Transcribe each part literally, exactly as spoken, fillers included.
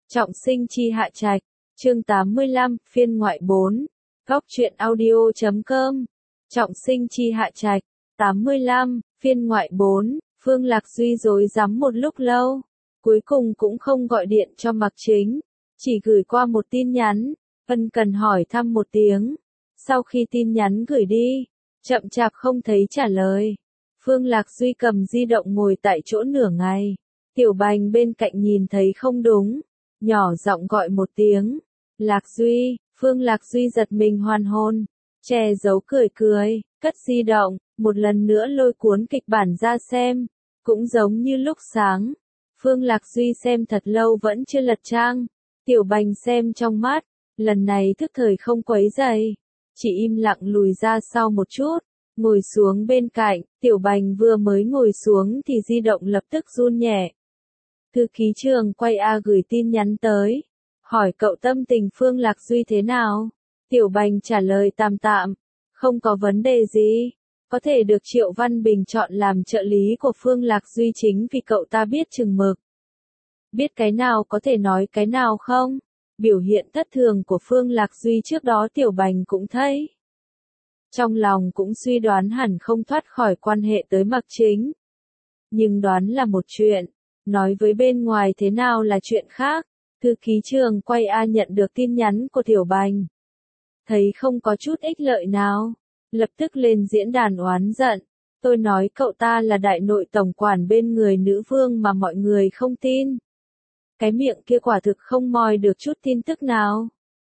Trọng sinh chi hạ trạch, chương tám mươi lăm, phiên ngoại bốn, góc truyện audio chấm com. Trọng sinh chi hạ trạch, tám mươi lăm, phiên ngoại bốn, Phương Lạc Duy rối rắm một lúc lâu, cuối cùng cũng không gọi điện cho Mạc Chính, chỉ gửi qua một tin nhắn, ân cần hỏi thăm một tiếng. Sau khi tin nhắn gửi đi, chậm chạp không thấy trả lời. Phương Lạc Duy cầm di động ngồi tại chỗ nửa ngày. Tiểu Bành bên cạnh nhìn thấy không đúng, nhỏ giọng gọi một tiếng. Lạc Duy, Phương Lạc Duy giật mình hoàn hồn, che giấu cười cười, cất di động, một lần nữa lôi cuốn kịch bản ra xem. Cũng giống như lúc sáng, Phương Lạc Duy xem thật lâu vẫn chưa lật trang. Tiểu Bành xem trong mắt, lần này thức thời không quấy rầy, chỉ im lặng lùi ra sau một chút, ngồi xuống bên cạnh. Tiểu Bành vừa mới ngồi xuống thì di động lập tức run nhẹ. Thư ký Trường Quay A gửi tin nhắn tới, hỏi cậu tâm tình Phương Lạc Duy thế nào. Tiểu Bành trả lời tạm tạm, không có vấn đề gì, có thể được Triệu Văn Bình chọn làm trợ lý của Phương Lạc Duy chính vì cậu ta biết chừng mực. Biết cái nào có thể nói cái nào không? Biểu hiện thất thường của Phương Lạc Duy trước đó Tiểu Bành cũng thấy. Trong lòng cũng suy đoán hẳn không thoát khỏi quan hệ tới Mạc Chính. Nhưng đoán là một chuyện, nói với bên ngoài thế nào là chuyện khác. Thư ký Trường Quay A nhận được tin nhắn của Tiểu Bành, thấy không có chút ích lợi nào, lập tức lên diễn đàn oán giận. Tôi nói cậu ta là đại nội tổng quản bên người nữ vương mà mọi người không tin. Cái miệng kia quả thực không moi được chút tin tức nào.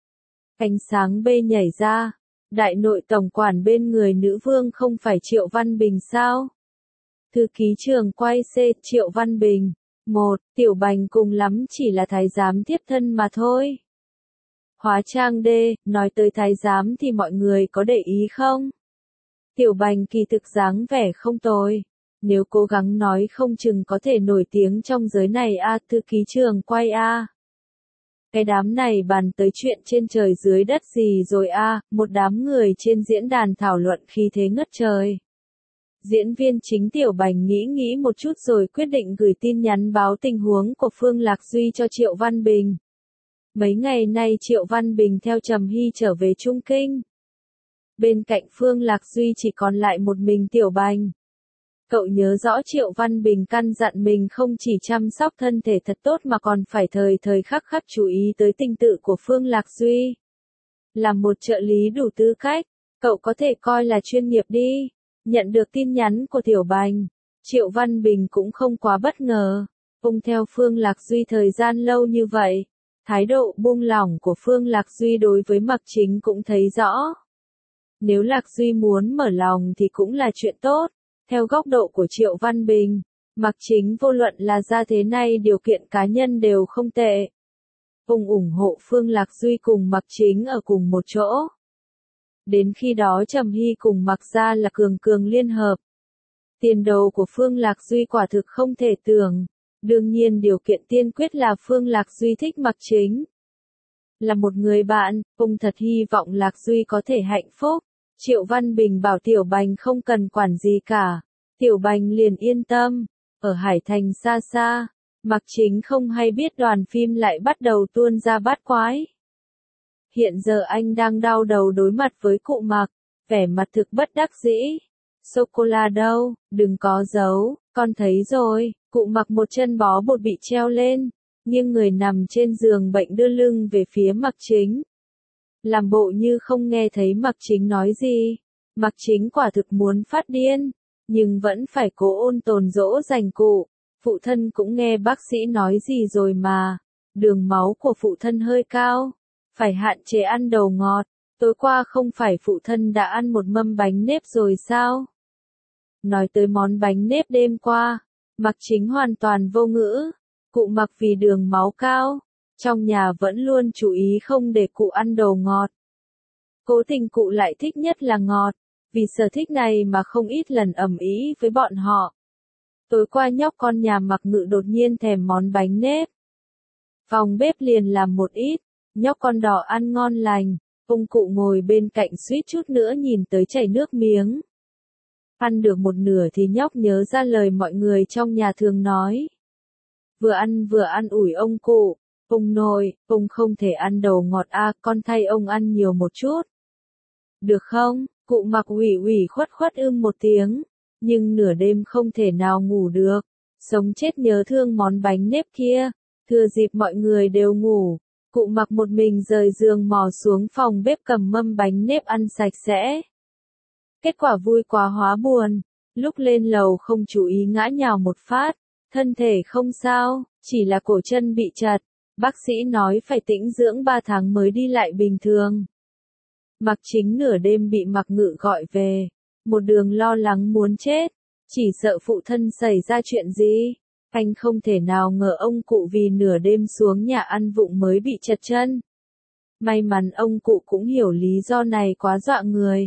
Ánh sáng bê nhảy ra, đại nội tổng quản bên người nữ vương không phải Triệu Văn Bình sao? Thư ký Trường Quay C, Triệu Văn Bình. Một, Tiểu Bành cùng lắm chỉ là thái giám tiếp thân mà thôi. Hóa trang D, nói tới thái giám thì mọi người có để ý không? Tiểu Bành kỳ thực dáng vẻ không tồi, nếu cố gắng nói không chừng có thể nổi tiếng trong giới này a. Thư ký Trường Quay A. Cái đám này bàn tới chuyện trên trời dưới đất gì rồi a. Một đám người trên diễn đàn thảo luận khí thế ngất trời. Diễn viên chính Tiểu Bành nghĩ nghĩ một chút rồi quyết định gửi tin nhắn báo tình huống của Phương Lạc Duy cho Triệu Văn Bình. Mấy ngày nay Triệu Văn Bình theo Trầm Hy trở về Trung Kinh. Bên cạnh Phương Lạc Duy chỉ còn lại một mình Tiểu Bành. Cậu nhớ rõ Triệu Văn Bình căn dặn mình không chỉ chăm sóc thân thể thật tốt mà còn phải thời thời khắc khắc chú ý tới tình tự của Phương Lạc Duy. Làm một trợ lý đủ tư cách, cậu có thể coi là chuyên nghiệp đi. Nhận được tin nhắn của Tiểu Bành, Triệu Văn Bình cũng không quá bất ngờ. Ông theo Phương Lạc Duy thời gian lâu như vậy, thái độ buông lỏng của Phương Lạc Duy đối với Mạc Chính cũng thấy rõ. Nếu Lạc Duy muốn mở lòng thì cũng là chuyện tốt. Theo góc độ của Triệu Văn Bình, Mạc Chính vô luận là ra thế này điều kiện cá nhân đều không tệ. Ông ủng hộ Phương Lạc Duy cùng Mạc Chính ở cùng một chỗ. Đến khi đó Trầm Hy cùng Mạc Gia là cường cường liên hợp. Tiền đồ của Phương Lạc Duy quả thực không thể tưởng. Đương nhiên điều kiện tiên quyết là Phương Lạc Duy thích Mạc Chính. Là một người bạn, ông thật hy vọng Lạc Duy có thể hạnh phúc. Triệu Văn Bình bảo Tiểu Bành không cần quản gì cả. Tiểu Bành liền yên tâm. Ở Hải Thành xa xa, Mạc Chính không hay biết đoàn phim lại bắt đầu tuôn ra bát quái. Hiện giờ anh đang đau đầu đối mặt với cụ Mạc, vẻ mặt thực bất đắc dĩ. Sô-cô-la đâu, đừng có giấu, con thấy rồi. Cụ Mạc một chân bó bột bị treo lên, nghiêng người nằm trên giường bệnh đưa lưng về phía Mạc Chính. Làm bộ như không nghe thấy Mạc Chính nói gì. Mạc Chính quả thực muốn phát điên, nhưng vẫn phải cố ôn tồn dỗ dành cụ. Phụ thân cũng nghe bác sĩ nói gì rồi mà, đường máu của phụ thân hơi cao, phải hạn chế ăn đồ ngọt. Tối qua không phải phụ thân đã ăn một mâm bánh nếp rồi sao? Nói tới món bánh nếp đêm qua, Mạc Chính hoàn toàn vô ngữ. Cụ Mạc vì đường máu cao, trong nhà vẫn luôn chú ý không để cụ ăn đồ ngọt. Cố tình cụ lại thích nhất là ngọt, vì sở thích này mà không ít lần ầm ĩ với bọn họ. Tối qua nhóc con nhà Mạc Ngự đột nhiên thèm món bánh nếp. Phòng bếp liền làm một ít, nhóc con đỏ ăn ngon lành, ông cụ ngồi bên cạnh suýt chút nữa nhìn tới chảy nước miếng. Ăn được một nửa thì nhóc nhớ ra lời mọi người trong nhà thường nói. Vừa ăn vừa ăn ủi ông cụ, Ông nội, ông không thể ăn đầu ngọt à, con thay ông ăn nhiều một chút. Được không? Cụ Mặc ủy ủy khuất khuất ưm một tiếng, nhưng nửa đêm không thể nào ngủ được, sống chết nhớ thương món bánh nếp kia. Thừa dịp mọi người đều ngủ, cụ Mặc một mình rời giường mò xuống phòng bếp cầm mâm bánh nếp ăn sạch sẽ. Kết quả vui quá hóa buồn, lúc lên lầu không chú ý ngã nhào một phát, thân thể không sao, chỉ là cổ chân bị chật, bác sĩ nói phải tĩnh dưỡng ba tháng mới đi lại bình thường. Mặc Chính nửa đêm bị Mặc Ngự gọi về, một đường lo lắng muốn chết, chỉ sợ phụ thân xảy ra chuyện gì. Anh không thể nào ngờ ông cụ vì nửa đêm xuống nhà ăn vụng mới bị chật chân. May mắn ông cụ cũng hiểu lý do này quá dọa người.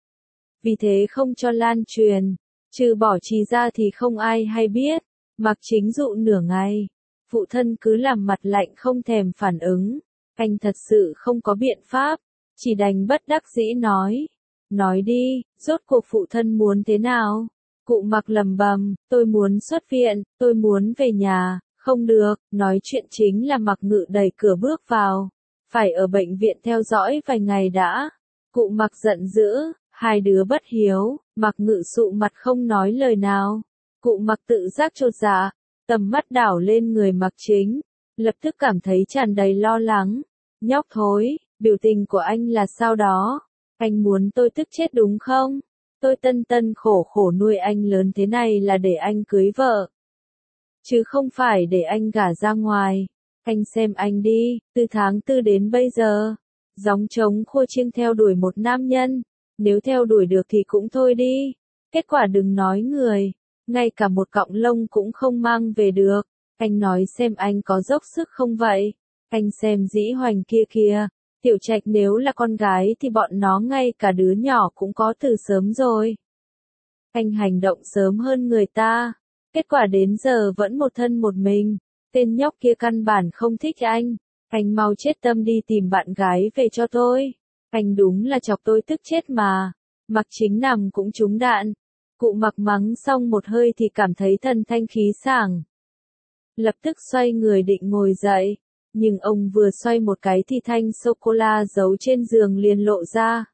Vì thế không cho lan truyền, trừ bỏ Trì ra thì không ai hay biết. Mặc Chính dụ nửa ngày, phụ thân cứ làm mặt lạnh không thèm phản ứng. Anh thật sự không có biện pháp, chỉ đành bất đắc dĩ nói. Nói đi, rốt cuộc phụ thân muốn thế nào? Cụ Mặc lầm bầm, tôi muốn xuất viện, tôi muốn về nhà. Không được, nói chuyện chính là Mặc Ngự đẩy cửa bước vào. Phải ở bệnh viện theo dõi vài ngày đã. Cụ Mặc giận dữ, hai đứa bất hiếu. Mặc Ngự sụ mặt không nói lời nào. Cụ Mặc tự giác chột dạ, tầm mắt đảo lên người Mặc Chính, lập tức cảm thấy tràn đầy lo lắng. Nhóc thối, biểu tình của anh là sao đó? Anh muốn tôi tức chết đúng không? Tôi tân tân khổ khổ nuôi anh lớn thế này là để anh cưới vợ, chứ không phải để anh gả ra ngoài. Anh xem anh đi, từ tháng tư đến bây giờ, gióng trống khua chiêng theo đuổi một nam nhân, nếu theo đuổi được thì cũng thôi đi. Kết quả đừng nói người, ngay cả một cọng lông cũng không mang về được. Anh nói xem anh có dốc sức không vậy? Anh xem Dĩ Hoành kia kìa, Tiểu Trạch nếu là con gái thì bọn nó ngay cả đứa nhỏ cũng có từ sớm rồi. Anh hành động sớm hơn người ta, kết quả đến giờ vẫn một thân một mình. Tên nhóc kia căn bản không thích anh. Anh mau chết tâm đi tìm bạn gái về cho tôi. Anh đúng là chọc tôi tức chết mà. Mặc Chính nằm cũng trúng đạn. Cụ Mặc mắng xong một hơi thì cảm thấy thần thanh khí sảng. Lập tức xoay người định ngồi dậy. Nhưng ông vừa xoay một cái thì thanh sô-cô-la giấu trên giường liền lộ ra.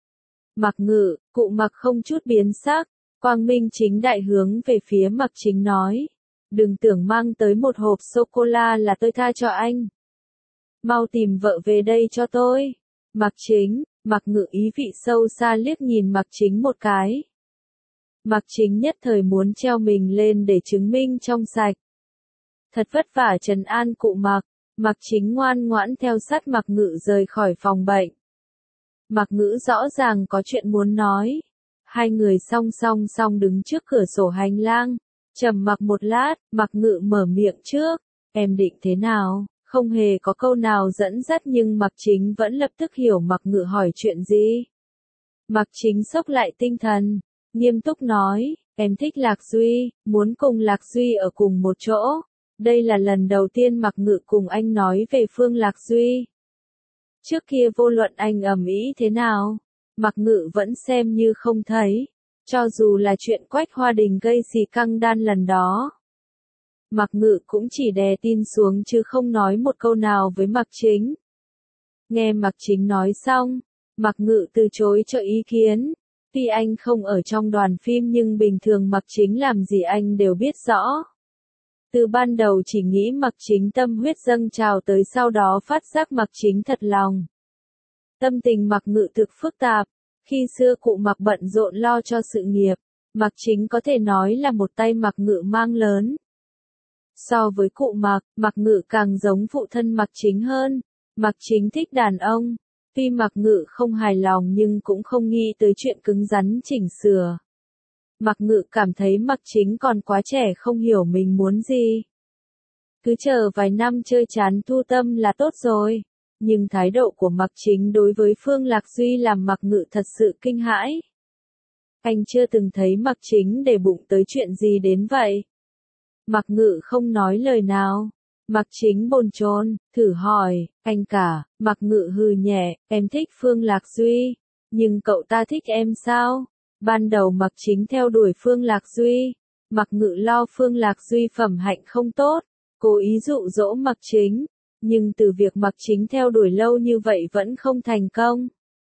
Mặc Ngự, cụ Mặc không chút biến sắc, quang minh chính đại hướng về phía Mặc Chính nói. Đừng tưởng mang tới một hộp sô-cô-la là tôi tha cho anh. Mau tìm vợ về đây cho tôi. Mặc Chính, Mặc Ngự ý vị sâu xa liếc nhìn Mặc Chính một cái. Mặc Chính nhất thời muốn treo mình lên để chứng minh trong sạch. Thật vất vả trấn an cụ Mặc. Mặc Chính ngoan ngoãn theo sát Mặc Ngự rời khỏi phòng bệnh. Mặc Ngự rõ ràng có chuyện muốn nói. Hai người song song song đứng trước cửa sổ hành lang. Trầm mặc một lát, Mặc Ngự mở miệng trước. Em định thế nào? Không hề có câu nào dẫn dắt nhưng Mặc Chính vẫn lập tức hiểu Mặc Ngự hỏi chuyện gì. Mặc Chính xốc lại tinh thần, nghiêm túc nói, em thích Lạc Duy, muốn cùng Lạc Duy ở cùng một chỗ. Đây là lần đầu tiên Mặc Ngự cùng anh nói về Phương Lạc Duy. Trước kia vô luận anh ầm ĩ thế nào, Mặc Ngự vẫn xem như không thấy. Cho dù là chuyện Quách Hoa Đình gây xì căng đan lần đó, Mặc Ngự cũng chỉ đè tin xuống chứ không nói một câu nào với Mặc Chính. Nghe Mặc Chính nói xong, Mặc Ngự từ chối cho ý kiến. Tuy anh không ở trong đoàn phim nhưng bình thường Mặc Chính làm gì anh đều biết rõ. Từ ban đầu chỉ nghĩ Mặc Chính tâm huyết dâng trào tới sau đó phát giác Mặc Chính thật lòng. Tâm tình Mặc Ngự thực phức tạp. Khi xưa cụ Mặc bận rộn lo cho sự nghiệp, Mặc Chính có thể nói là một tay Mặc Ngự mang lớn. So với cụ Mặc, Mặc Ngự càng giống phụ thân Mặc Chính hơn. Mặc Chính thích đàn ông. Tuy Mặc Ngự không hài lòng nhưng cũng không nghĩ tới chuyện cứng rắn chỉnh sửa. Mặc Ngự cảm thấy Mặc Chính còn quá trẻ không hiểu mình muốn gì. Cứ chờ vài năm chơi chán thu tâm là tốt rồi. Nhưng thái độ của Mặc Chính đối với Phương Lạc Duy làm Mặc Ngự thật sự kinh hãi. Anh chưa từng thấy Mặc Chính để bụng tới chuyện gì đến vậy. Mặc Ngự không nói lời nào. Mặc Chính bồn chồn, thử hỏi, anh cả. Mặc Ngự hừ nhẹ, em thích Phương Lạc Duy. Nhưng cậu ta thích em sao? Ban đầu Mặc Chính theo đuổi Phương Lạc Duy. Mặc Ngự lo Phương Lạc Duy phẩm hạnh không tốt, cố ý dụ dỗ Mặc Chính. Nhưng từ việc Mạc Chính theo đuổi lâu như vậy vẫn không thành công.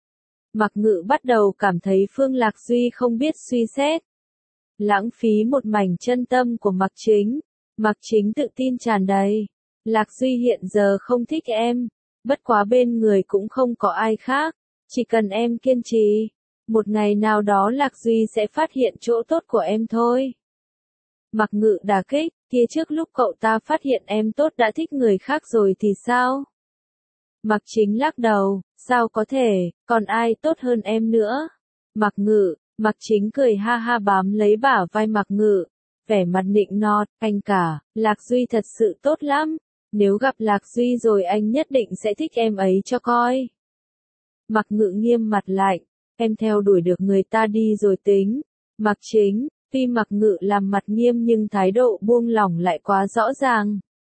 Mạc Ngự bắt đầu cảm thấy Phương Lạc Duy không biết suy xét. Lãng phí một mảnh chân tâm của Mạc Chính. Mạc Chính tự tin tràn đầy. Lạc Duy hiện giờ không thích em. Bất quá bên người cũng không có ai khác. Chỉ cần em kiên trì. Một ngày nào đó Lạc Duy sẽ phát hiện chỗ tốt của em thôi. Mạc Ngự đả kích, kia trước lúc cậu ta phát hiện em tốt đã thích người khác rồi thì sao? Mạc Chính lắc đầu, sao có thể, còn ai tốt hơn em nữa? Mạc Ngự, Mạc Chính cười ha ha bám lấy bả vai Mạc Ngự, vẻ mặt nịnh nọt, anh cả, Lạc Duy thật sự tốt lắm, nếu gặp Lạc Duy rồi anh nhất định sẽ thích em ấy cho coi. Mạc Ngự nghiêm mặt lạnh, em theo đuổi được người ta đi rồi tính. Mạc Chính, tuy Mạc Ngự làm mặt nghiêm nhưng thái độ buông lỏng lại quá rõ ràng.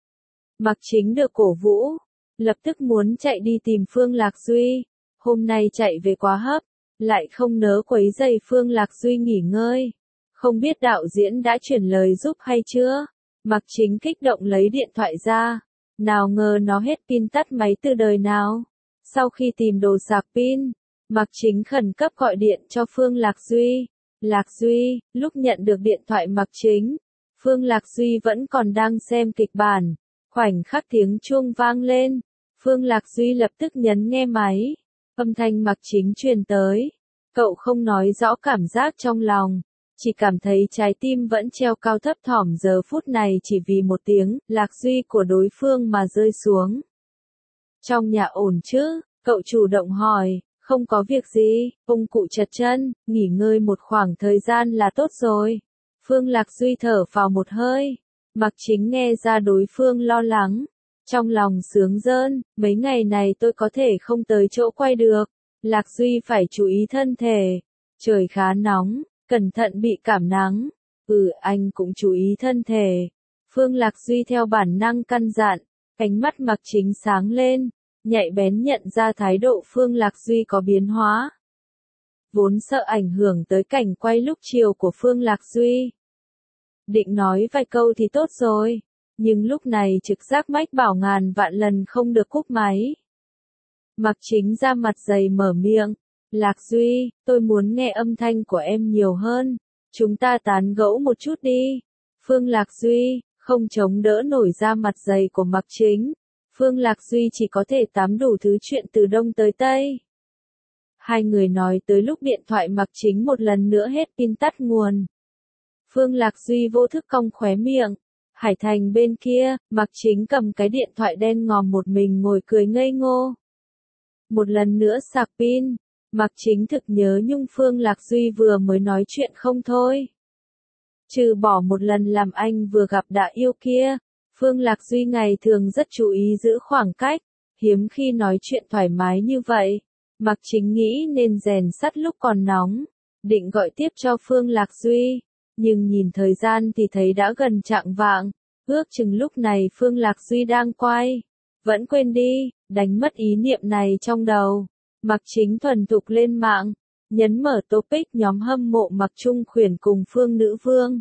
Mạc Chính được cổ vũ, lập tức muốn chạy đi tìm Phương Lạc Duy, hôm nay chạy về quá hấp, lại không nỡ quấy rầy Phương Lạc Duy nghỉ ngơi. Không biết đạo diễn đã chuyển lời giúp hay chưa? Mạc Chính kích động lấy điện thoại ra, nào ngờ nó hết pin tắt máy từ đời nào. Sau khi tìm đồ sạc pin, Mạc Chính khẩn cấp gọi điện cho Phương Lạc Duy. Lạc Duy, lúc nhận được điện thoại Mạc Chính, Phương Lạc Duy vẫn còn đang xem kịch bản. Khoảnh khắc tiếng chuông vang lên, Phương Lạc Duy lập tức nhấn nghe máy. Âm thanh Mạc Chính truyền tới. Cậu không nói rõ cảm giác trong lòng, chỉ cảm thấy trái tim vẫn treo cao thấp thỏm giờ phút này chỉ vì một tiếng Lạc Duy của đối phương mà rơi xuống. Trong nhà ổn chứ? Cậu chủ động hỏi. Không có việc gì, ông cụ chật chân, nghỉ ngơi một khoảng thời gian là tốt rồi. Phương Lạc Duy thở phào một hơi. Mạc Chính nghe ra đối phương lo lắng. Trong lòng sướng rơn, mấy ngày này tôi có thể không tới chỗ quay được. Lạc Duy phải chú ý thân thể. Trời khá nóng, cẩn thận bị cảm nắng. Ừ, anh cũng chú ý thân thể. Phương Lạc Duy theo bản năng căn dặn, cánh mắt Mạc Chính sáng lên. Nhạy bén nhận ra thái độ Phương Lạc Duy có biến hóa. Vốn sợ ảnh hưởng tới cảnh quay lúc chiều của Phương Lạc Duy. Định nói vài câu thì tốt rồi, nhưng lúc này trực giác mách bảo ngàn vạn lần không được cúp máy. Mạc Chính ra mặt dày mở miệng, Lạc Duy, tôi muốn nghe âm thanh của em nhiều hơn, chúng ta tán gẫu một chút đi. Phương Lạc Duy, không chống đỡ nổi ra mặt dày của Mạc Chính. Phương Lạc Duy chỉ có thể tám đủ thứ chuyện từ đông tới tây. Hai người nói tới lúc điện thoại Mạc Chính một lần nữa hết pin tắt nguồn. Phương Lạc Duy vô thức cong khóe miệng. Hải Thành bên kia, Mạc Chính cầm cái điện thoại đen ngòm một mình ngồi cười ngây ngô. Một lần nữa sạc pin, Mạc Chính thực nhớ nhung Phương Lạc Duy vừa mới nói chuyện không thôi. Trừ bỏ một lần làm anh vừa gặp đã yêu kia. Phương Lạc Duy ngày thường rất chú ý giữ khoảng cách, hiếm khi nói chuyện thoải mái như vậy. Mạc Chính nghĩ nên rèn sắt lúc còn nóng, định gọi tiếp cho Phương Lạc Duy, nhưng nhìn thời gian thì thấy đã gần chạng vạng, ước chừng lúc này Phương Lạc Duy đang quay. Vẫn quên đi, đánh mất ý niệm này trong đầu. Mạc Chính thuần thục lên mạng, nhấn mở topic nhóm hâm mộ Mạc Trung Khuyển cùng Phương Nữ Vương.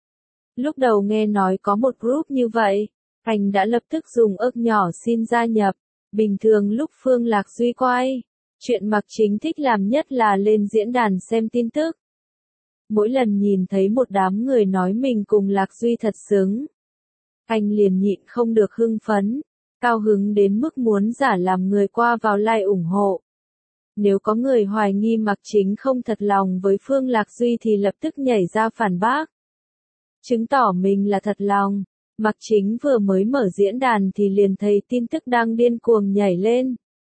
Lúc đầu nghe nói có một group như vậy, anh đã lập tức dùng ức nhỏ xin gia nhập. Bình thường lúc Phương Lạc Duy quay, chuyện Mạc Chính thích làm nhất là lên diễn đàn xem tin tức. Mỗi lần nhìn thấy một đám người nói mình cùng Lạc Duy thật xứng, anh liền nhịn không được hưng phấn, cao hứng đến mức muốn giả làm người qua vào like ủng hộ. Nếu có người hoài nghi Mạc Chính không thật lòng với Phương Lạc Duy thì lập tức nhảy ra phản bác. Chứng tỏ mình là thật lòng. Mạc Chính vừa mới mở diễn đàn thì liền thấy tin tức đang điên cuồng nhảy lên.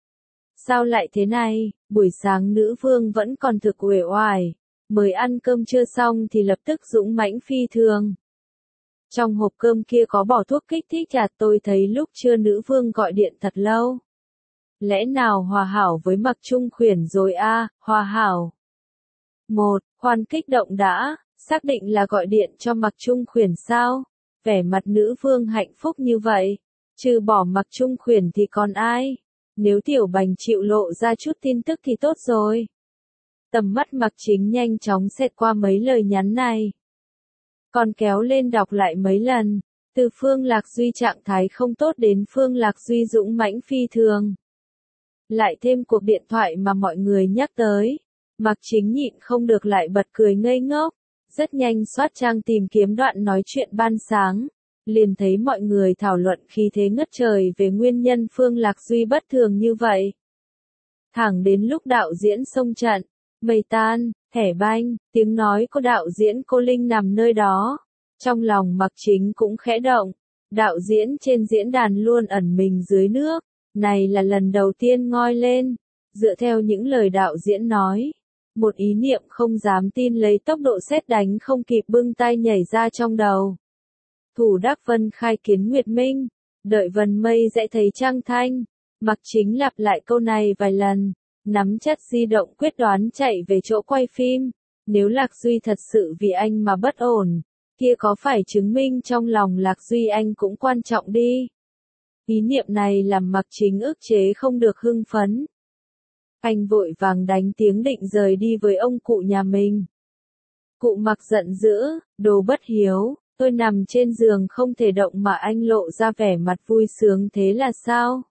Sao lại thế này, buổi sáng nữ vương vẫn còn thực uể oải, mới ăn cơm trưa xong thì lập tức dũng mãnh phi thường. Trong hộp cơm kia có bỏ thuốc kích thích à, tôi thấy lúc trưa nữ vương gọi điện thật lâu. Lẽ nào hòa hảo với Mạc Trung Khuyển rồi a, à, hòa hảo. Một, khoan kích động đã. Xác định là gọi điện cho Mạc Trung Khuyển sao? Vẻ mặt nữ vương hạnh phúc như vậy. Trừ bỏ Mạc Trung Khuyển thì còn ai? Nếu Tiểu Bành chịu lộ ra chút tin tức thì tốt rồi. Tầm mắt Mạc Chính nhanh chóng xẹt qua mấy lời nhắn này. Còn kéo lên đọc lại mấy lần. Từ Phương Lạc Duy trạng thái không tốt đến Phương Lạc Duy dũng mãnh phi thường. Lại thêm cuộc điện thoại mà mọi người nhắc tới. Mạc Chính nhịn không được lại bật cười ngây ngốc. Rất nhanh soát trang tìm kiếm đoạn nói chuyện ban sáng. Liền thấy mọi người thảo luận khí thế ngất trời về nguyên nhân Phương Lạc Duy bất thường như vậy. Thẳng đến lúc đạo diễn xông trận, mây tan, thẻ banh, tiếng nói của đạo diễn cô Linh nằm nơi đó. Trong lòng Mạc Chính cũng khẽ động. Đạo diễn trên diễn đàn luôn ẩn mình dưới nước. Này là lần đầu tiên ngoi lên. Dựa theo những lời đạo diễn nói. Một ý niệm không dám tin lấy tốc độ sét đánh không kịp bưng tay nhảy ra trong đầu. Thủ Đắc Vân khai kiến Nguyệt Minh. Đợi vần mây sẽ thấy trăng thanh. Mạc Chính lặp lại câu này vài lần. Nắm chặt di động quyết đoán chạy về chỗ quay phim. Nếu Lạc Duy thật sự vì anh mà bất ổn. Kia có phải chứng minh trong lòng Lạc Duy anh cũng quan trọng đi. Ý niệm này làm Mạc Chính ức chế không được hưng phấn. Anh vội vàng đánh tiếng định rời đi với ông cụ nhà mình. Cụ Mạc giận dữ, đồ bất hiếu, tôi nằm trên giường không thể động mà anh lộ ra vẻ mặt vui sướng thế là sao?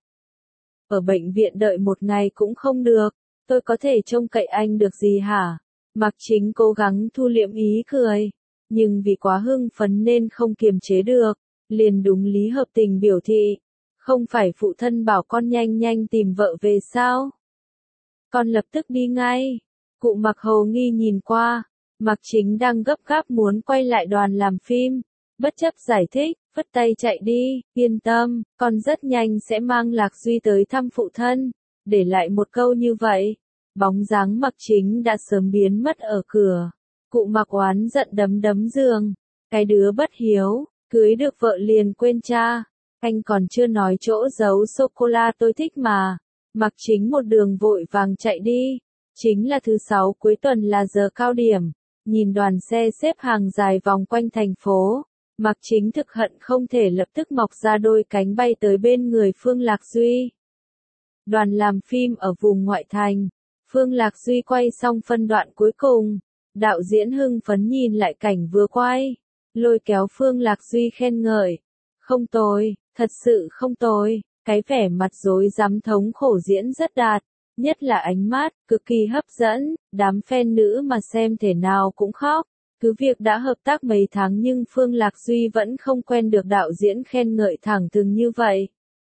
Ở bệnh viện đợi một ngày cũng không được, tôi có thể trông cậy anh được gì hả? Mạc Chính cố gắng thu liễm ý cười, nhưng vì quá hưng phấn nên không kiềm chế được, liền đúng lý hợp tình biểu thị. Không phải phụ thân bảo con nhanh nhanh tìm vợ về sao? Con lập tức đi ngay. Cụ Mạc hầu nghi nhìn qua. Mạc Chính đang gấp gáp muốn quay lại đoàn làm phim. Bất chấp giải thích, phất tay chạy đi, yên tâm, con rất nhanh sẽ mang Lạc Duy tới thăm phụ thân. Để lại một câu như vậy. Bóng dáng Mạc Chính đã sớm biến mất ở cửa. Cụ Mạc oán giận đấm đấm giường. Cái đứa bất hiếu, cưới được vợ liền quên cha. Anh còn chưa nói chỗ giấu sô-cô-la tôi thích mà. Mạc Chính một đường vội vàng chạy đi. Chính là thứ sáu cuối tuần là giờ cao điểm. Nhìn đoàn xe xếp hàng dài vòng quanh thành phố. Mạc Chính thực hận không thể lập tức mọc ra đôi cánh bay tới bên người Phương Lạc Duy. Đoàn làm phim ở vùng ngoại thành. Phương Lạc Duy quay xong phân đoạn cuối cùng. Đạo diễn hưng phấn nhìn lại cảnh vừa quay. Lôi kéo Phương Lạc Duy khen ngợi. Không tồi, thật sự không tồi. Cái vẻ mặt rối rắm thống khổ diễn rất đạt. Nhất là ánh mắt, cực kỳ hấp dẫn. Đám fan nữ mà xem thể nào cũng khóc. Cứ việc đã hợp tác mấy tháng nhưng Phương Lạc Duy vẫn không quen được đạo diễn khen ngợi thẳng thừng như vậy.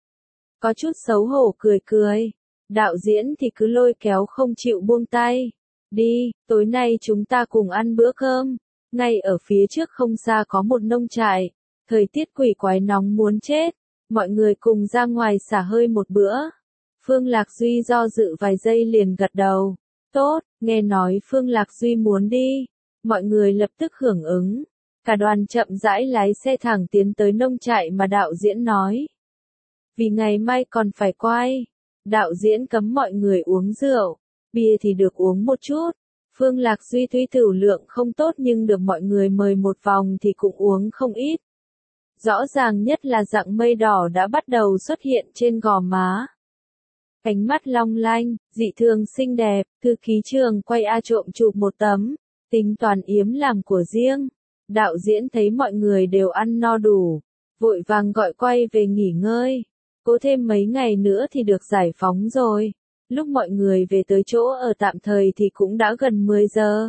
Có chút xấu hổ cười cười. Đạo diễn thì cứ lôi kéo không chịu buông tay. Đi, tối nay chúng ta cùng ăn bữa cơm. Ngay ở phía trước không xa có một nông trại. Thời tiết quỷ quái nóng muốn chết. Mọi người cùng ra ngoài xả hơi một bữa. Phương Lạc Duy do dự vài giây liền gật đầu. Tốt, nghe nói Phương Lạc Duy muốn đi. Mọi người lập tức hưởng ứng. Cả đoàn chậm rãi lái xe thẳng tiến tới nông trại mà đạo diễn nói. Vì ngày mai còn phải quay. Đạo diễn cấm mọi người uống rượu. Bia thì được uống một chút. Phương Lạc Duy tuy tửu lượng không tốt nhưng được mọi người mời một vòng thì cũng uống không ít. Rõ ràng nhất là dạng mây đỏ đã bắt đầu xuất hiện trên gò má. Ánh mắt long lanh, dị thường xinh đẹp, thư ký trường quay A trộm chụp một tấm, tính toán yếm làm của riêng. Đạo diễn thấy mọi người đều ăn no đủ, vội vàng gọi quay về nghỉ ngơi. Cố thêm mấy ngày nữa thì được giải phóng rồi. Lúc mọi người về tới chỗ ở tạm thời thì cũng đã gần mười giờ.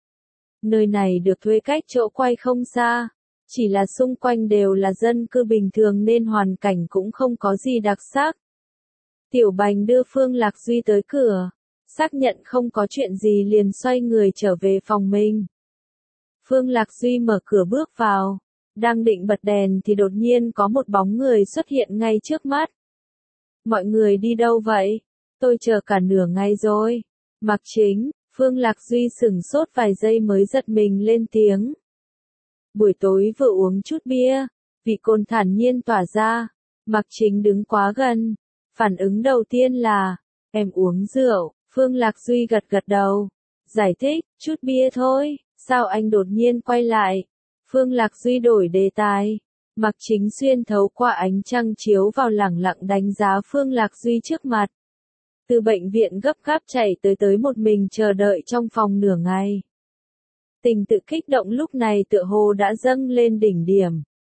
Nơi này được thuê cách chỗ quay không xa. Chỉ là xung quanh đều là dân cư bình thường nên hoàn cảnh cũng không có gì đặc sắc. Tiểu Bành đưa Phương Lạc Duy tới cửa. Xác nhận không có chuyện gì liền xoay người trở về phòng mình. Phương Lạc Duy mở cửa bước vào. Đang định bật đèn thì đột nhiên có một bóng người xuất hiện ngay trước mắt. Mọi người đi đâu vậy? Tôi chờ cả nửa ngày rồi. Mạc Chính, Phương Lạc Duy sửng sốt vài giây mới giật mình lên tiếng. Buổi tối vừa uống chút bia, vị cồn thản nhiên tỏa ra. Mạc Chính đứng quá gần. Phản ứng đầu tiên là, em uống rượu. Phương Lạc Duy gật gật đầu. Giải thích, chút bia thôi, sao anh đột nhiên quay lại? Phương Lạc Duy đổi đề tài. Mạc Chính xuyên thấu qua ánh trăng chiếu vào lẳng lặng đánh giá Phương Lạc Duy trước mặt. Từ bệnh viện gấp gáp chạy tới tới một mình chờ đợi trong phòng nửa ngày. Tình tự kích động lúc này tựa hồ đã dâng lên đỉnh điểm.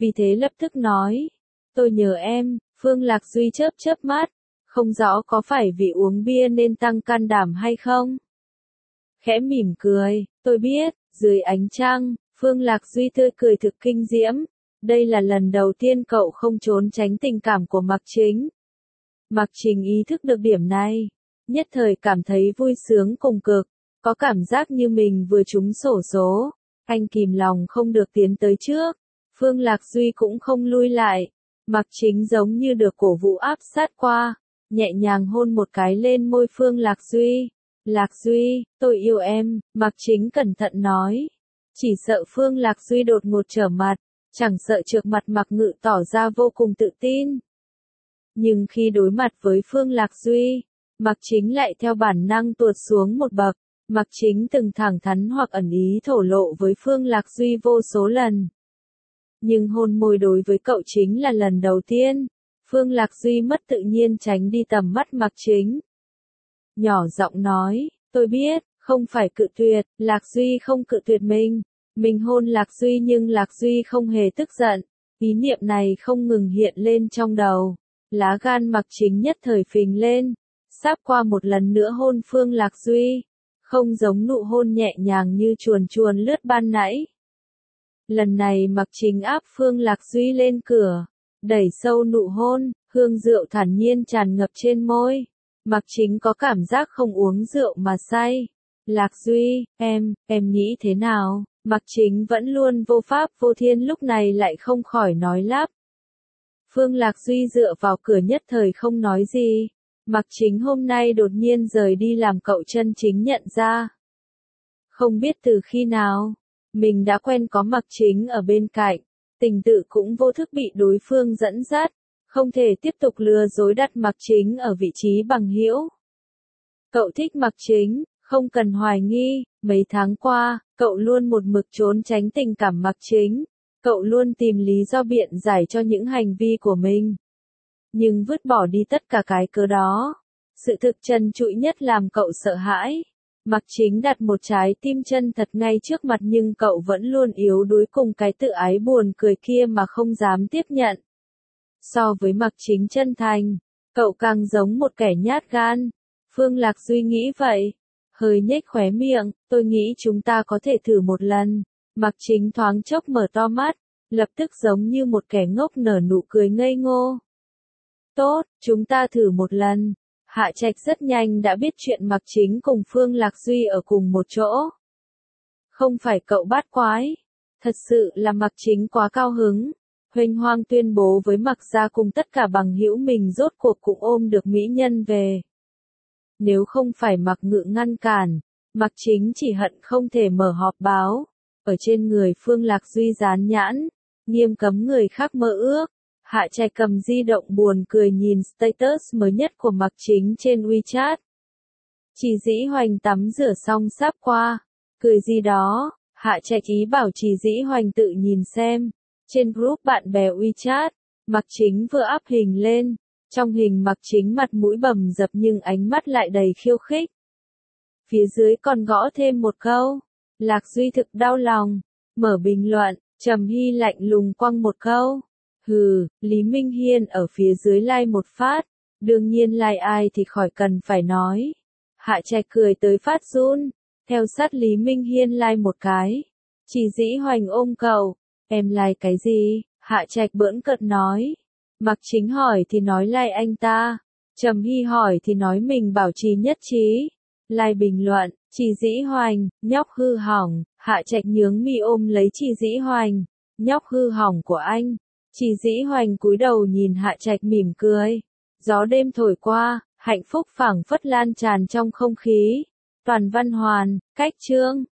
vì thế lập tức nói. Tôi nhớ em, Phương Lạc Duy chớp chớp mắt, không rõ có phải vì uống bia nên tăng can đảm hay không? Khẽ mỉm cười, tôi biết, dưới ánh trăng, Phương Lạc Duy tươi cười thực kinh diễm. Đây là lần đầu tiên cậu không trốn tránh tình cảm của Mạc Chính. Mạc Chính ý thức được điểm này, nhất thời cảm thấy vui sướng cùng cực, có cảm giác như mình vừa trúng xổ số. Anh kìm lòng không được tiến tới trước, Phương Lạc Duy cũng không lui lại. Mạc Chính giống như được cổ vũ áp sát qua, nhẹ nhàng hôn một cái lên môi Phương Lạc Duy. Lạc Duy, tôi yêu em, Mạc Chính cẩn thận nói. Chỉ sợ Phương Lạc Duy đột ngột trở mặt, chẳng sợ trượt mặt Mạc Ngự tỏ ra vô cùng tự tin. Nhưng khi đối mặt với Phương Lạc Duy, Mạc Chính lại theo bản năng tuột xuống một bậc. Mạc Chính từng thẳng thắn hoặc ẩn ý thổ lộ với Phương Lạc Duy vô số lần. Nhưng hôn môi đối với cậu chính là lần đầu tiên. Phương Lạc Duy mất tự nhiên tránh đi tầm mắt Mạc Chính. Nhỏ giọng nói, tôi biết, không phải cự tuyệt, Lạc Duy không cự tuyệt mình. Mình hôn Lạc Duy nhưng Lạc Duy không hề tức giận. Ý niệm này không ngừng hiện lên trong đầu. Lá gan Mạc Chính nhất thời phình lên. Sắp qua một lần nữa hôn Phương Lạc Duy. Không giống nụ hôn nhẹ nhàng như chuồn chuồn lướt ban nãy. Lần này Mạc Chính áp Phương Lạc Duy lên cửa, đẩy sâu nụ hôn, hương rượu thản nhiên tràn ngập trên môi. Mạc Chính có cảm giác không uống rượu mà say. Lạc Duy, em, em nghĩ thế nào? Mạc Chính vẫn luôn vô pháp vô thiên lúc này lại không khỏi nói lắp. Phương Lạc Duy dựa vào cửa nhất thời không nói gì. Mạc Chính hôm nay đột nhiên rời đi làm cậu chân chính nhận ra. Không biết từ khi nào, mình đã quen có Mạc Chính ở bên cạnh, tình tự cũng vô thức bị đối phương dẫn dắt, không thể tiếp tục lừa dối đặt Mạc Chính ở vị trí bằng hữu. Cậu thích Mạc Chính, không cần hoài nghi, mấy tháng qua, cậu luôn một mực trốn tránh tình cảm Mạc Chính, cậu luôn tìm lý do biện giải cho những hành vi của mình. Nhưng vứt bỏ đi tất cả cái cớ đó. Sự thực trần trụi nhất làm cậu sợ hãi. Mạc Chính đặt một trái tim chân thật ngay trước mặt nhưng cậu vẫn luôn yếu đuối cùng cái tự ái buồn cười kia mà không dám tiếp nhận. So với Mạc Chính chân thành, cậu càng giống một kẻ nhát gan. Phương Lạc Duy nghĩ vậy. Hơi nhếch khóe miệng, tôi nghĩ chúng ta có thể thử một lần. Mạc Chính thoáng chốc mở to mắt, lập tức giống như một kẻ ngốc nở nụ cười ngây ngô. Tốt, chúng ta thử một lần. Hạ Trạch rất nhanh đã biết chuyện Mạc Chính cùng Phương Lạc Duy ở cùng một chỗ. Không phải cậu bát quái. Thật sự là Mạc Chính quá cao hứng. Huênh hoang tuyên bố với Mạc gia cùng tất cả bằng hữu mình rốt cuộc cũng ôm được mỹ nhân về. Nếu không phải Mạc Ngự ngăn cản, Mạc Chính chỉ hận không thể mở họp báo. Ở trên người Phương Lạc Duy dán nhãn, nghiêm cấm người khác mơ ước. Hạ Trạch cầm di động buồn cười nhìn status mới nhất của Mạc Chính trên WeChat. Chỉ Dĩ Hoành tắm rửa xong sắp qua, cười gì đó, Hạ Trạch ý bảo Chỉ Dĩ Hoành tự nhìn xem. Trên group bạn bè WeChat, Mạc Chính vừa up hình lên, trong hình Mạc Chính mặt mũi bầm dập nhưng ánh mắt lại đầy khiêu khích. Phía dưới còn gõ thêm một câu, Lạc Duy thực đau lòng, mở bình luận, Trầm Hy lạnh lùng quăng một câu. Hừ, Lý Minh Hiên ở phía dưới like một phát, đương nhiên like ai thì khỏi cần phải nói. Hạ Trạch cười tới phát run, theo sát Lý Minh Hiên like một cái. Chỉ Dĩ Hoành ôm cậu, em like cái gì? Hạ Trạch bỡn cợt nói. Mạc Chính hỏi thì nói like anh ta, Trầm Hy hỏi thì nói mình bảo trì nhất trí. Like bình luận, Chỉ Dĩ Hoành, nhóc hư hỏng. Hạ Trạch nhướng mi ôm lấy Chỉ Dĩ Hoành, nhóc hư hỏng của anh. Chỉ Dĩ Hoành cúi đầu nhìn Hạ Trạch mỉm cười. Gió đêm thổi qua, hạnh phúc phảng phất lan tràn trong không khí. Toàn Văn Hoàn, cách chương.